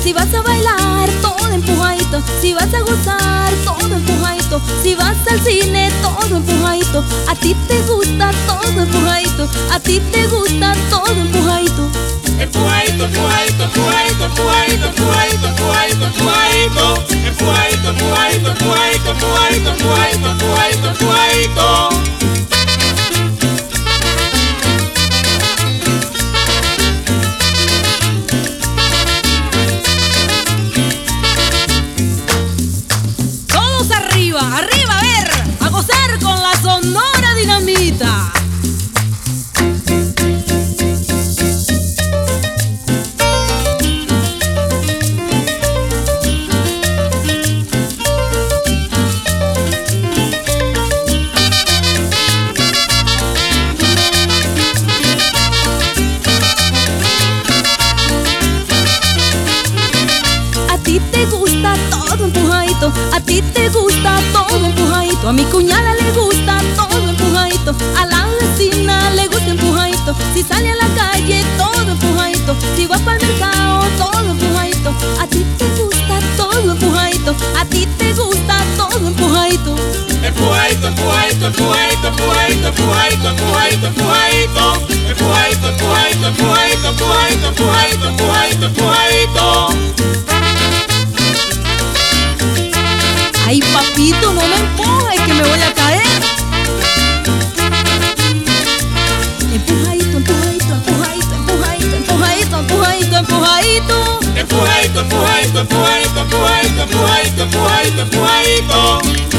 Si vas a bailar, todo empujadito. Si vas a gozar, todo empujadito. Si vas al cine, todo empujadito. A ti te gusta todo empujadito. A ti te gusta todo empujadito. Empujadito, empujadito, empujadito, empujadito, empujadito, empujadito, empujadito. Empujadito, empujadito, empujadito, empujadito, empujadito, empujadito, empujadito. Todos arriba, arriba, a ver, a gozar con la Sonora Dinamita. A ti te gusta todo empujadito. A mi cuñada le gusta todo empujadito. A la vecina le gusta empujadito. Si sale a la calle, todo empujadito. Si vas para el mercado, todo empujadito. A ti te gusta todo empujadito. A ti te gusta todo empujadito. Empujadito, empujadito, empujadito, empujadito, empujadito, empujadito, empujadito. Empujadito, empujadito, empujadito, empujadito, empujadito, empujadito, empujadito. Ay, papito, no me empujes que me voy a caer. Empujadito, empujadito, empujadito, empujadito, empujadito, empujadito, empujadito. Empujadito, empujadito, empujadito, empujadito, empujadito, empujadito, empujadito.